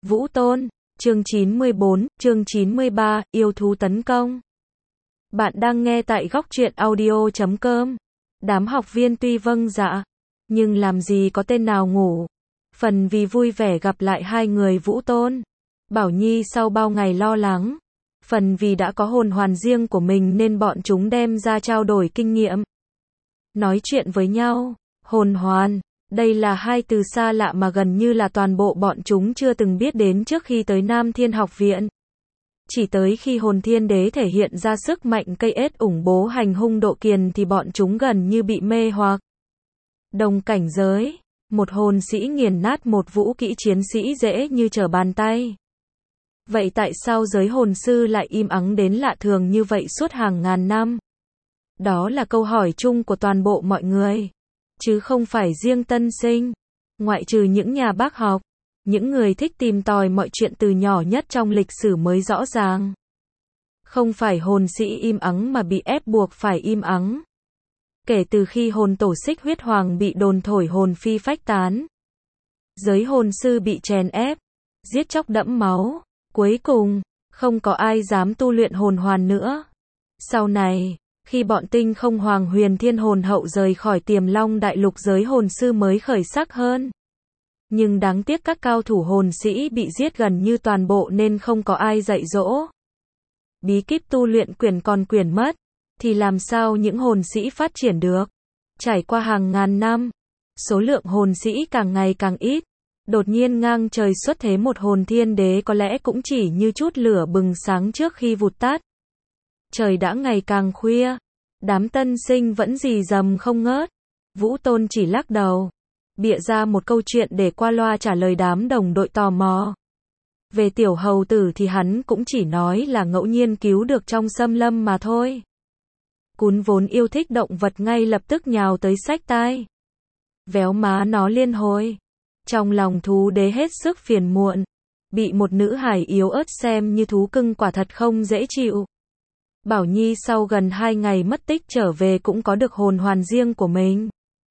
Vũ Tôn, chương 94, chương 93, yêu thú tấn công. Bạn đang nghe tại góc truyện audio.com. Đám học viên tuy vâng dạ, nhưng làm gì có tên nào ngủ. Phần vì vui vẻ gặp lại hai người Vũ Tôn, Bảo Nhi sau bao ngày lo lắng. Phần vì đã có hồn hoàn riêng của mình nên bọn chúng đem ra trao đổi kinh nghiệm. Nói chuyện với nhau, hồn hoàn. Đây là hai từ xa lạ mà gần như là toàn bộ bọn chúng chưa từng biết đến trước khi tới Nam Thiên Học Viện. Chỉ tới khi hồn thiên đế thể hiện ra sức mạnh cây ết ủng bố hành hung độ kiền thì bọn chúng gần như bị mê hoặc. Đồng cảnh giới, một hồn sĩ nghiền nát một vũ kỹ chiến sĩ dễ như trở bàn tay. Vậy tại sao giới hồn sư lại im ắng đến lạ thường như vậy suốt hàng ngàn năm? Đó là câu hỏi chung của toàn bộ mọi người. Chứ không phải riêng tân sinh. Ngoại trừ những nhà bác học, những người thích tìm tòi mọi chuyện từ nhỏ nhất trong lịch sử mới rõ ràng. Không phải hồn sĩ im ắng mà bị ép buộc phải im ắng. Kể từ khi hồn tổ Xích Huyết Hoàng bị đồn thổi hồn phi phách tán, giới hồn sư bị chèn ép, giết chóc đẫm máu. Cuối cùng, không có ai dám tu luyện hồn hoàn nữa. Sau này, khi bọn Tinh Không Hoàng Huyền Thiên Hồn Hậu rời khỏi Tiềm Long Đại Lục, giới hồn sư mới khởi sắc hơn. Nhưng đáng tiếc các cao thủ hồn sĩ bị giết gần như toàn bộ nên không có ai dạy dỗ. Bí kíp tu luyện quyển còn quyển mất, thì làm sao những hồn sĩ phát triển được? Trải qua hàng ngàn năm, số lượng hồn sĩ càng ngày càng ít. Đột nhiên ngang trời xuất thế một hồn thiên đế có lẽ cũng chỉ như chút lửa bừng sáng trước khi vụt tắt. Trời đã ngày càng khuya, đám tân sinh vẫn rì rầm không ngớt. Vũ Tôn chỉ lắc đầu, bịa ra một câu chuyện để qua loa trả lời đám đồng đội tò mò. Về tiểu hầu tử thì hắn cũng chỉ nói là ngẫu nhiên cứu được trong xâm lâm mà thôi. Cún vốn yêu thích động vật ngay lập tức nhào tới xách tai. Véo má nó liên hồi. Trong lòng thú đế hết sức phiền muộn. Bị một nữ hài yếu ớt xem như thú cưng quả thật không dễ chịu. Bảo Nhi sau gần 2 ngày mất tích trở về cũng có được hồn hoàn riêng của mình.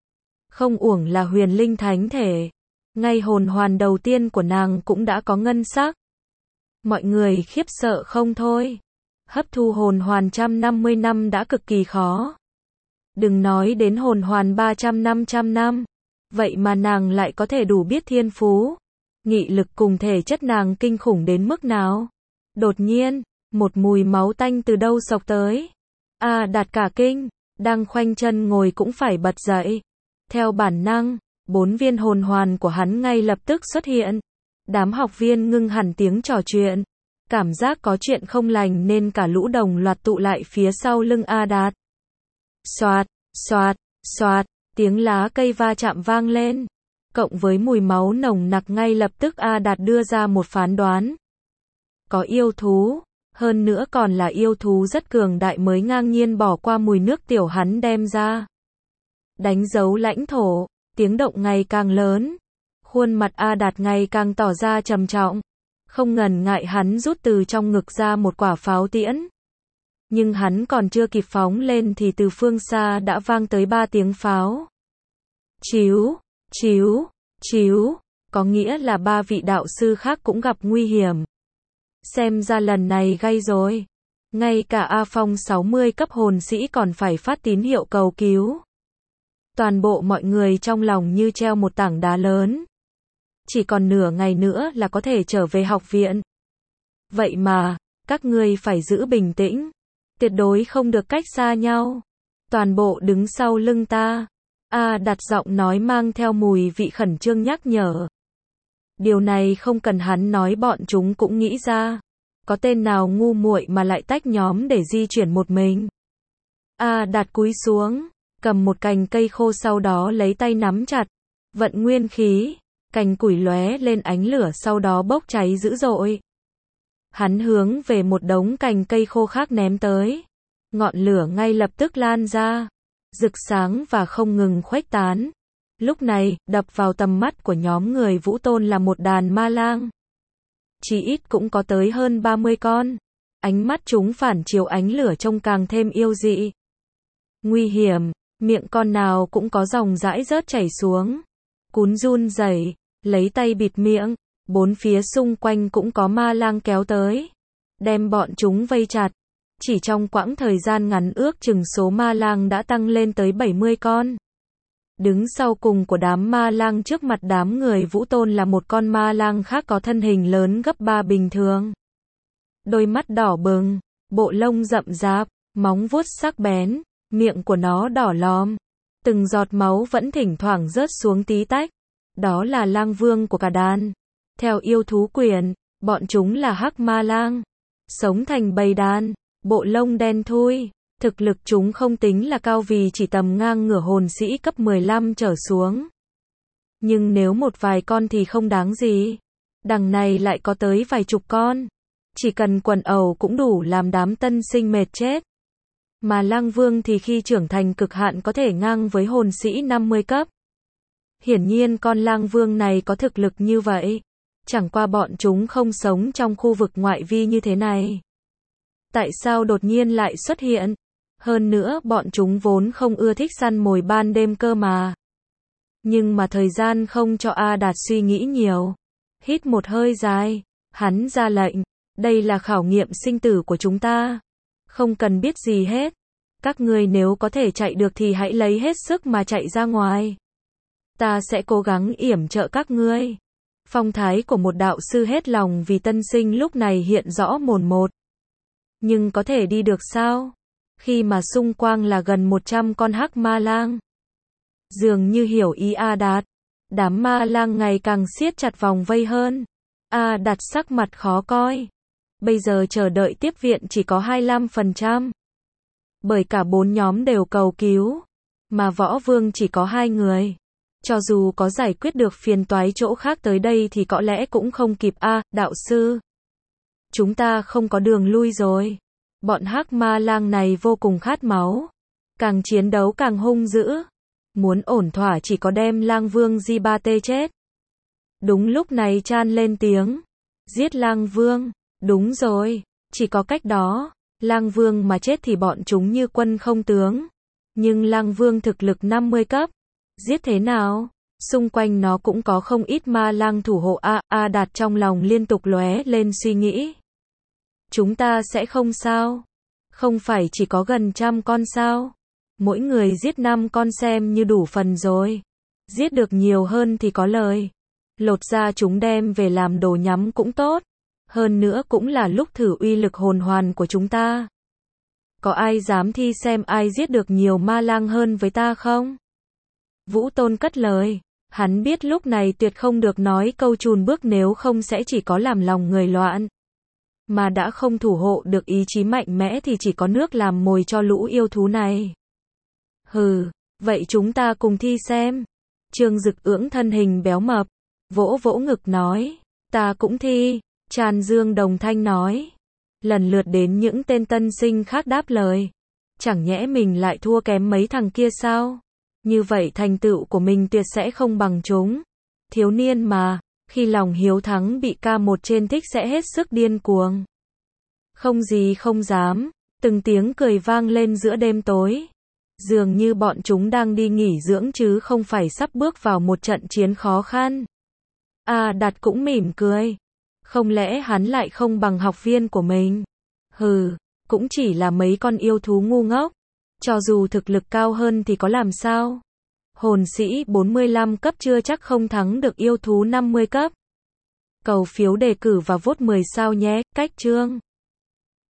Không uổng là huyền linh thánh thể. Ngay hồn hoàn đầu tiên của nàng cũng đã có ngân sắc. Mọi người khiếp sợ không thôi. Hấp thu hồn hoàn 150 năm đã cực kỳ khó. Đừng nói đến hồn hoàn 300-500 năm. Vậy mà nàng lại có thể đủ biết thiên phú. Nghị lực cùng thể chất nàng kinh khủng đến mức nào. Đột nhiên, một mùi máu tanh từ đâu xộc tới. Đạt cả kinh, đang khoanh chân ngồi cũng phải bật dậy. Theo bản năng, 4 viên hồn hoàn của hắn ngay lập tức xuất hiện. Đám học viên ngưng hẳn tiếng trò chuyện. Cảm giác có chuyện không lành nên cả lũ đồng loạt tụ lại phía sau lưng Đạt. Xoạt, xoạt, xoạt, tiếng lá cây va chạm vang lên. Cộng với mùi máu nồng nặc ngay lập tức Đạt đưa ra một phán đoán. Có yêu thú. Hơn nữa còn là yêu thú rất cường đại mới ngang nhiên bỏ qua mùi nước tiểu hắn đem ra. Đánh dấu lãnh thổ, tiếng động ngày càng lớn. Khuôn mặt Đạt ngày càng tỏ ra trầm trọng. Không ngần ngại hắn rút từ trong ngực ra một quả pháo tiễn. Nhưng hắn còn chưa kịp phóng lên thì từ phương xa đã vang tới 3 tiếng pháo. Chíu, chíu, chíu, có nghĩa là 3 vị đạo sư khác cũng gặp nguy hiểm. Xem ra lần này gay rồi. Ngay cả A Phong 60 cấp hồn sĩ còn phải phát tín hiệu cầu cứu. Toàn bộ mọi người trong lòng như treo một tảng đá lớn. Chỉ còn nửa ngày nữa là có thể trở về học viện. Vậy mà, các ngươi phải giữ bình tĩnh. Tuyệt đối không được cách xa nhau. Toàn bộ đứng sau lưng ta. Đặt giọng nói mang theo mùi vị khẩn trương nhắc nhở. Điều này không cần hắn nói bọn chúng cũng nghĩ ra. Có tên nào ngu muội mà lại tách nhóm để di chuyển một mình. Đạt cúi xuống, cầm một cành cây khô sau đó lấy tay nắm chặt. Vận nguyên khí, cành củi lóe lên ánh lửa sau đó bốc cháy dữ dội. Hắn hướng về một đống cành cây khô khác ném tới. Ngọn lửa ngay lập tức lan ra, rực sáng và không ngừng khuếch tán. Lúc này, đập vào tầm mắt của nhóm người Vũ Tôn là một đàn ma lang. Chỉ ít cũng có tới hơn 30 con. Ánh mắt chúng phản chiếu ánh lửa trông càng thêm yêu dị. Nguy hiểm, miệng con nào cũng có dòng dãi rớt chảy xuống. Cún run rẩy, lấy tay bịt miệng, Bốn phía xung quanh cũng có ma lang kéo tới, đem bọn chúng vây chặt. Chỉ trong quãng thời gian ngắn ước chừng số ma lang đã tăng lên tới 70 con. Đứng sau cùng của đám ma lang trước mặt đám người Vũ Tôn là một con ma lang khác có thân hình lớn gấp 3 bình thường. Đôi mắt đỏ bừng, bộ lông rậm rạp, móng vuốt sắc bén, miệng của nó đỏ lòm. Từng giọt máu vẫn thỉnh thoảng rớt xuống tí tách. Đó là lang vương của cả đàn. Theo yêu thú quyển, bọn chúng là hắc ma lang. Sống thành bầy đàn, bộ lông đen thui. Thực lực chúng không tính là cao vì chỉ tầm ngang ngửa hồn sĩ cấp 15 trở xuống. Nhưng nếu một vài con thì không đáng gì. Đằng này lại có tới vài chục con. Chỉ cần quần ẩu cũng đủ làm đám tân sinh mệt chết. Mà lang vương thì khi trưởng thành cực hạn có thể ngang với hồn sĩ 50 cấp. Hiển nhiên con lang vương này có thực lực như vậy. Chẳng qua bọn chúng không sống trong khu vực ngoại vi như thế này. Tại sao đột nhiên lại xuất hiện? Hơn nữa bọn chúng vốn không ưa thích săn mồi ban đêm cơ mà. Nhưng mà thời gian không cho A Đạt suy nghĩ nhiều. Hít một hơi dài, hắn ra lệnh. Đây là khảo nghiệm sinh tử của chúng ta. Không cần biết gì hết. Các ngươi nếu có thể chạy được thì hãy lấy hết sức mà chạy ra ngoài. Ta sẽ cố gắng yểm trợ các ngươi. Phong thái của một đạo sư hết lòng vì tân sinh lúc này hiện rõ mồn một. Nhưng có thể đi được sao? Khi mà xung quanh là gần 100 con hắc ma lang. Dường như hiểu ý A Đạt. Đám ma lang ngày càng siết chặt vòng vây hơn. A Đạt sắc mặt khó coi. Bây giờ chờ đợi tiếp viện chỉ có 25%. Bởi cả 4 nhóm đều cầu cứu. Mà võ vương chỉ có 2 người. Cho dù có giải quyết được phiền toái chỗ khác tới đây thì có lẽ cũng không kịp. Đạo sư. Chúng ta không có đường lui rồi. Bọn hắc ma lang này vô cùng khát máu. Càng chiến đấu càng hung dữ. Muốn ổn thỏa chỉ có đem lang vương Di-ba-tê chết. Đúng lúc này Chan lên tiếng. Giết lang vương. Đúng rồi. Chỉ có cách đó. Lang vương mà chết thì bọn chúng như quân không tướng. Nhưng lang vương thực lực 50 cấp. Giết thế nào? Xung quanh nó cũng có không ít ma lang thủ hộ. A Đạt trong lòng liên tục lóe lên suy nghĩ. Chúng ta sẽ không sao? Không phải chỉ có gần 100 con sao? Mỗi người giết 5 con xem như đủ phần rồi. Giết được nhiều hơn thì có lời. Lột ra chúng đem về làm đồ nhắm cũng tốt. Hơn nữa cũng là lúc thử uy lực hồn hoàn của chúng ta. Có ai dám thi xem ai giết được nhiều ma lang hơn với ta không? Vũ Tôn cất lời. Hắn biết lúc này tuyệt không được nói câu chùn bước nếu không sẽ chỉ có làm lòng người loạn. Mà đã không thủ hộ được ý chí mạnh mẽ thì chỉ có nước làm mồi cho lũ yêu thú này. Hừ, vậy chúng ta cùng thi xem. Trương Dực ưỡng thân hình béo mập, vỗ vỗ ngực nói, ta cũng thi. Tràn Dương đồng thanh nói. Lần lượt đến những tên tân sinh khác đáp lời. Chẳng nhẽ mình lại thua kém mấy thằng kia sao? Như vậy thành tựu của mình tuyệt sẽ không bằng chúng. Thiếu niên mà, khi lòng hiếu thắng bị K1 trên thích sẽ hết sức điên cuồng. Không gì không dám, từng tiếng cười vang lên giữa đêm tối. Dường như bọn chúng đang đi nghỉ dưỡng chứ không phải sắp bước vào một trận chiến khó khăn. Đạt cũng mỉm cười. Không lẽ hắn lại không bằng học viên của mình? Hừ, cũng chỉ là mấy con yêu thú ngu ngốc. Cho dù thực lực cao hơn thì có làm sao? Hồn sĩ 45 cấp chưa chắc không thắng được yêu thú 50 cấp. Cầu phiếu đề cử và vote 10 sao nhé, cách chương.